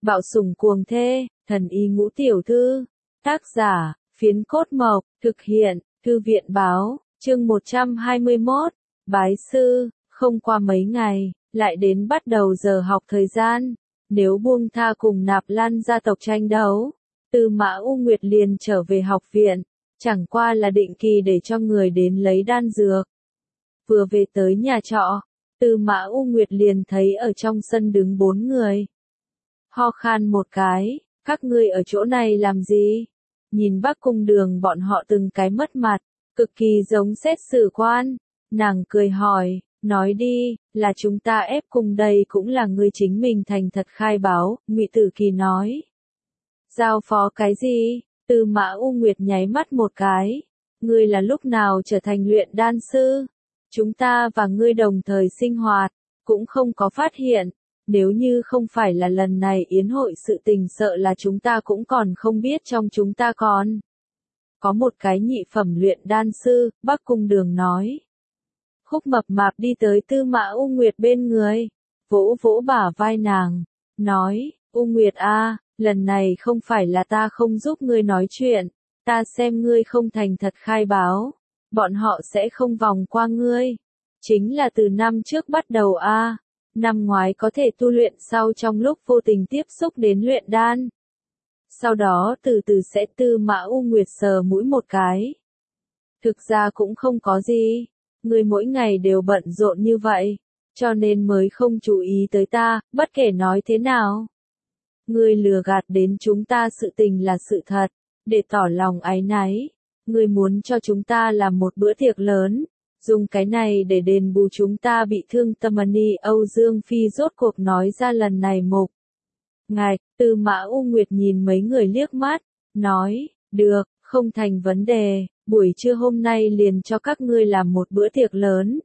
Bạo sủng cuồng thê, thần y ngũ tiểu thư. Tác giả, Phiến Cốt Mộc, thực hiện, Thư viện báo, chương 121, bái sư, không qua mấy ngày, lại đến bắt đầu giờ học thời gian. Nếu buông tha cùng Nạp Lan gia tộc tranh đấu, Tư Mã U Nguyệt liền trở về học viện, chẳng qua là định kỳ để cho người đến lấy đan dược. Vừa về tới nhà trọ, Tư Mã U Nguyệt liền thấy ở trong sân đứng 4 người. Ho khan một cái, các ngươi ở chỗ này làm gì? Nhìn Bắc Cung Đường bọn họ từng cái mất mặt, cực kỳ giống xét xử quan. Nàng cười hỏi, nói đi, là chúng ta ép cung đây cũng là ngươi chính mình thành thật khai báo, Ngụy Tử Kỳ nói. Giao phó cái gì? Tư Mã U Nguyệt nháy mắt một cái. Ngươi là lúc nào trở thành luyện đan sư? Chúng ta và ngươi đồng thời sinh hoạt, cũng không có phát hiện. Nếu như không phải là lần này yến hội sự tình sợ là chúng ta cũng còn không biết trong chúng ta còn. Có một cái nhị phẩm luyện đan sư, Bắc Cung Đường nói. Khúc Mập Mạp đi tới Tư Mã U Nguyệt bên người, vỗ vỗ bả vai nàng, nói, U Nguyệt a, lần này không phải là ta không giúp ngươi nói chuyện, ta xem ngươi không thành thật khai báo, bọn họ sẽ không vòng qua ngươi. Chính là từ năm trước bắt đầu a. Năm ngoái có thể tu luyện sau trong lúc vô tình tiếp xúc đến luyện đan. Sau đó từ từ sẽ Tư Mã U Nguyệt sờ mũi một cái. Thực ra cũng không có gì, ngươi mỗi ngày đều bận rộn như vậy, cho nên mới không chú ý tới ta, bất kể nói thế nào. Ngươi lừa gạt đến chúng ta sự tình là sự thật, để tỏ lòng áy náy, ngươi muốn cho chúng ta làm một bữa tiệc lớn. Dùng cái này để đền bù chúng ta bị thương tâm. Âu Dương Phi rốt cuộc nói ra lần này mục. Ngài, Tư Mã U Nguyệt nhìn mấy người liếc mắt, nói, được, không thành vấn đề, buổi trưa hôm nay liền cho các ngươi làm một bữa tiệc lớn.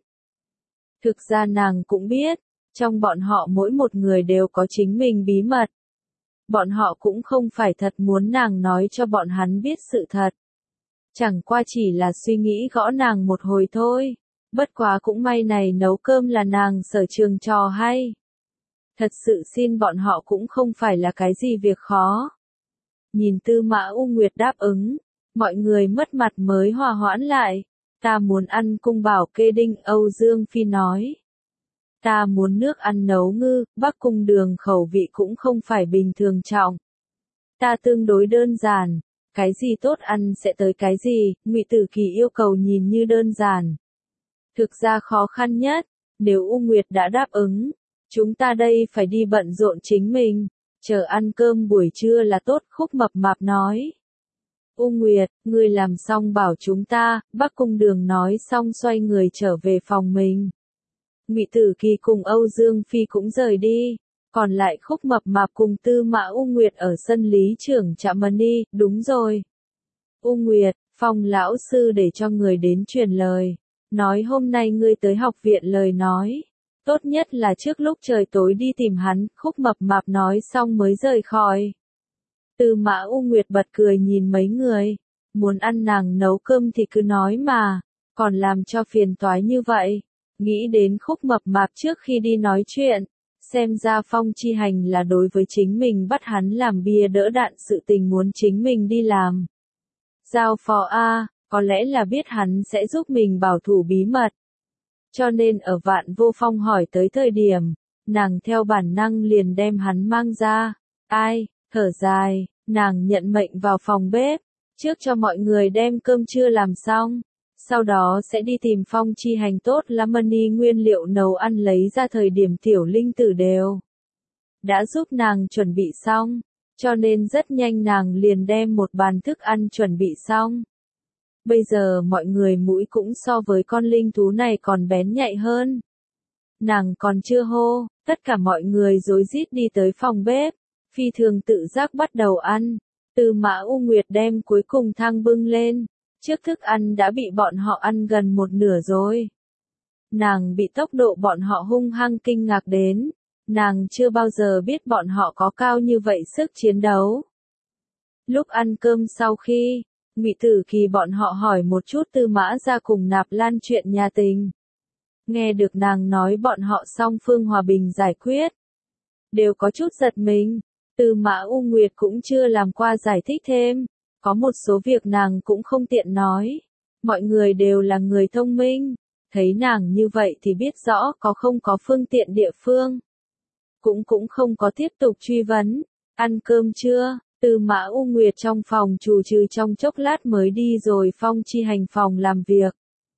Thực ra nàng cũng biết, trong bọn họ mỗi một người đều có chính mình bí mật. Bọn họ cũng không phải thật muốn nàng nói cho bọn hắn biết sự thật. Chẳng qua chỉ là suy nghĩ gõ nàng một hồi thôi. Bất quá cũng may này nấu cơm là nàng sở trường trò hay. Thật sự xin bọn họ cũng không phải là cái gì việc khó. Nhìn Tư Mã U Nguyệt đáp ứng, mọi người mất mặt mới hòa hoãn lại. Ta muốn ăn cung bảo kê đinh, Âu Dương Phi nói. Ta muốn nước ăn nấu ngư, Bắc Cung Đường khẩu vị cũng không phải bình thường trọng. Ta tương đối đơn giản. Cái gì tốt ăn sẽ tới cái gì, Ngụy Tử Kỳ yêu cầu nhìn như đơn giản. Thực ra khó khăn nhất, nếu U Nguyệt đã đáp ứng, chúng ta đây phải đi bận rộn chính mình, chờ ăn cơm buổi trưa là tốt, Khúc Mập Mạp nói. U Nguyệt, ngươi làm xong bảo chúng ta, Bắc Cung Đường nói xong xoay người trở về phòng mình. Ngụy Tử Kỳ cùng Âu Dương Phi cũng rời đi. Còn lại Khúc Mập Mạp cùng Tư Mã U Nguyệt ở sân lý trưởng Trạm Mani, đúng rồi. U Nguyệt, Phong lão sư để cho người đến truyền lời. Nói hôm nay ngươi tới học viện lời nói. Tốt nhất là trước lúc trời tối đi tìm hắn, Khúc Mập Mạp nói xong mới rời khỏi. Tư Mã U Nguyệt bật cười nhìn mấy người. Muốn ăn nàng nấu cơm thì cứ nói mà. Còn làm cho phiền toái như vậy. Nghĩ đến Khúc Mập Mạp trước khi đi nói chuyện. Xem ra Phong Chi Hành là đối với chính mình bắt hắn làm bia đỡ đạn sự tình muốn chính mình đi làm. Giao phó A, có lẽ là biết hắn sẽ giúp mình bảo thủ bí mật. Cho nên ở Vạn Vô Phong hỏi tới thời điểm, nàng theo bản năng liền đem hắn mang ra. Ai, thở dài, nàng nhận mệnh vào phòng bếp, trước cho mọi người đem cơm trưa làm xong. Sau đó sẽ đi tìm Phong Chi Hành tốt lắm nguyên liệu nấu ăn lấy ra thời điểm Tiểu Linh Tử đều đã giúp nàng chuẩn bị xong, cho nên rất nhanh nàng liền đem một bàn thức ăn chuẩn bị xong. Bây giờ mọi người mũi cũng so với con linh thú này còn bén nhạy hơn. Nàng còn chưa hô, tất cả mọi người rối rít đi tới phòng bếp, phi thường tự giác bắt đầu ăn. Tư Mã U Nguyệt đem cuối cùng thang bưng lên. Trước thức ăn đã bị bọn họ ăn gần một nửa rồi. Nàng bị tốc độ bọn họ hung hăng kinh ngạc đến. Nàng chưa bao giờ biết bọn họ có cao như vậy sức chiến đấu. Lúc ăn cơm sau khi, Ngụy Tử Kỳ bọn họ hỏi một chút Tư Mã ra cùng Nạp Lan chuyện nhà tình. Nghe được nàng nói bọn họ song phương hòa bình giải quyết. Đều có chút giật mình. Tư Mã U Nguyệt cũng chưa làm qua giải thích thêm, có một số việc nàng cũng không tiện nói. Mọi người đều là người thông minh, thấy nàng như vậy thì biết rõ không có phương tiện địa phương. Cũng không có tiếp tục truy vấn, ăn cơm chưa? Tư Mã U Nguyệt trong phòng trù trừ trong chốc lát mới đi rồi Phong Chi Hành phòng làm việc.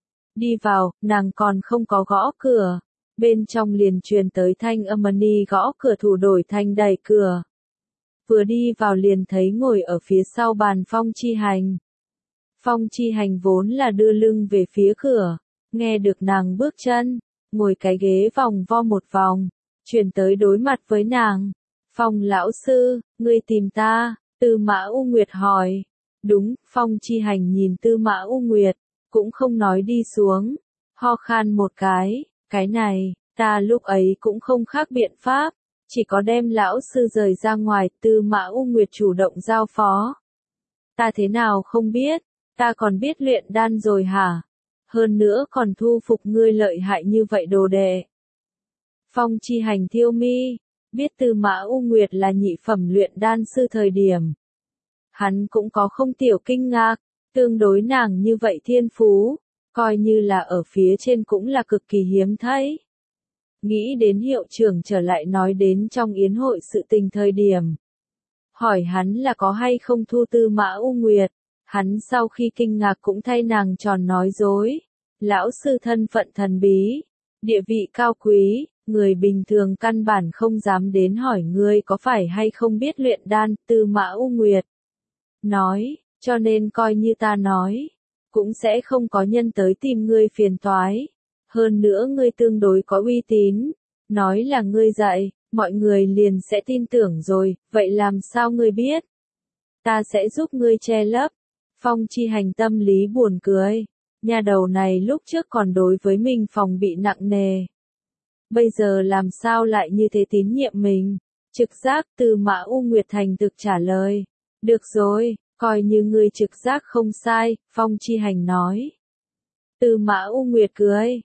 Đi vào, nàng còn không có gõ cửa, bên trong liền truyền tới thanh âm Mani gõ cửa thủ đổi thành đẩy cửa. Vừa đi vào liền thấy ngồi ở phía sau bàn Phong Chi Hành. Phong Chi Hành vốn là đưa lưng về phía cửa, nghe được nàng bước chân, ngồi cái ghế vòng vo một vòng, chuyển tới đối mặt với nàng. Phong lão sư, ngươi tìm ta? Tư Mã U Nguyệt hỏi. Đúng, Phong Chi Hành nhìn Tư Mã U Nguyệt, cũng không nói đi xuống, ho khan một cái này, ta lúc ấy cũng không khác biện pháp, chỉ có đem lão sư rời ra ngoài. Tư Mã U Nguyệt chủ động giao phó. Ta thế nào không biết, ta còn biết luyện đan rồi hả? Hơn nữa còn thu phục ngươi lợi hại như vậy đồ đệ. Phong Chi Hành thiêu mi, biết Tư Mã U Nguyệt là nhị phẩm luyện đan sư thời điểm. Hắn cũng có không tiểu kinh ngạc, tương đối nàng như vậy thiên phú, coi như là ở phía trên cũng là cực kỳ hiếm thấy. Nghĩ đến hiệu trưởng trở lại nói đến trong yến hội sự tình thời điểm. Hỏi hắn là có hay không thu Tư Mã U Nguyệt, hắn sau khi kinh ngạc cũng thay nàng tròn nói dối. Lão sư thân phận thần bí, địa vị cao quý, người bình thường căn bản không dám đến hỏi ngươi có phải hay không biết luyện đan. Tư Mã U Nguyệt nói, cho nên coi như ta nói, cũng sẽ không có nhân tới tìm ngươi phiền toái. Hơn nữa ngươi tương đối có uy tín, nói là ngươi dạy, mọi người liền sẽ tin tưởng rồi, vậy làm sao ngươi biết? Ta sẽ giúp ngươi che lấp. Phong Chi Hành tâm lý buồn cười, nhà đầu này lúc trước còn đối với mình phòng bị nặng nề. Bây giờ làm sao lại như thế tín nhiệm mình? Trực giác. Tư Mã U Nguyệt thành thực trả lời. Được rồi, coi như ngươi trực giác không sai, Phong Chi Hành nói. Tư Mã U Nguyệt cười,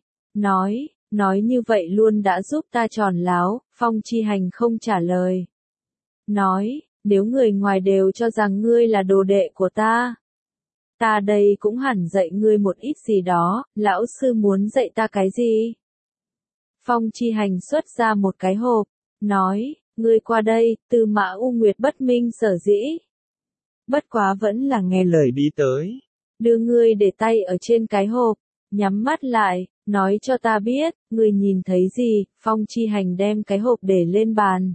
nói như vậy luôn đã giúp ta tròn láo. Phong Chi Hành không trả lời. Nói, nếu người ngoài đều cho rằng ngươi là đồ đệ của ta đây cũng hẳn dạy ngươi một ít gì đó. Lão sư muốn dạy ta cái gì? Phong Chi Hành xuất ra một cái hộp, nói, ngươi qua đây. Tư Mã U Nguyệt bất minh sở dĩ, bất quá vẫn là nghe lời đi tới. Đưa ngươi để tay ở trên cái hộp, nhắm mắt lại, nói cho ta biết, ngươi nhìn thấy gì? Phong Chi Hành đem cái hộp để lên bàn.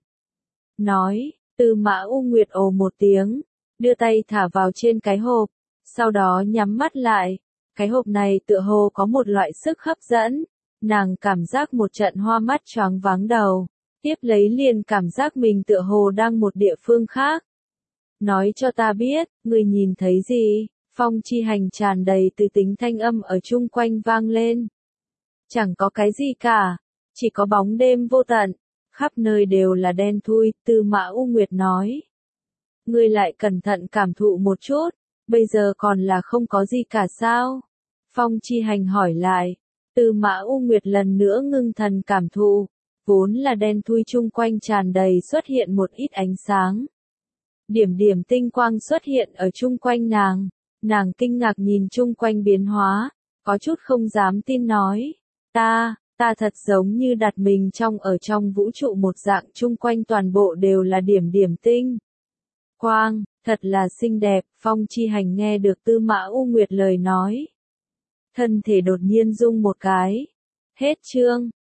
Nói, Tư Mã U Nguyệt ồ một tiếng, đưa tay thả vào trên cái hộp, sau đó nhắm mắt lại. Cái hộp này tựa hồ có một loại sức hấp dẫn, nàng cảm giác một trận hoa mắt choáng váng đầu, tiếp lấy liền cảm giác mình tựa hồ đang một địa phương khác. Nói cho ta biết, ngươi nhìn thấy gì? Phong Chi Hành tràn đầy từ tính thanh âm ở chung quanh vang lên. Chẳng có cái gì cả, chỉ có bóng đêm vô tận, khắp nơi đều là đen thui. Tư Mã U Nguyệt nói. Ngươi lại cẩn thận cảm thụ một chút, bây giờ còn là không có gì cả sao? Phong Chi Hành hỏi lại. Tư Mã U Nguyệt lần nữa ngưng thần cảm thụ, vốn là đen thui chung quanh tràn đầy xuất hiện một ít ánh sáng. Điểm điểm tinh quang xuất hiện ở chung quanh nàng kinh ngạc nhìn chung quanh biến hóa, có chút không dám tin nói, ta thật giống như đặt mình ở trong vũ trụ một dạng, chung quanh toàn bộ đều là điểm điểm tinh quang, thật là xinh đẹp. Phong Chi Hành nghe được Tư Mã U Nguyệt lời nói, thân thể đột nhiên rung một cái. Hết chương.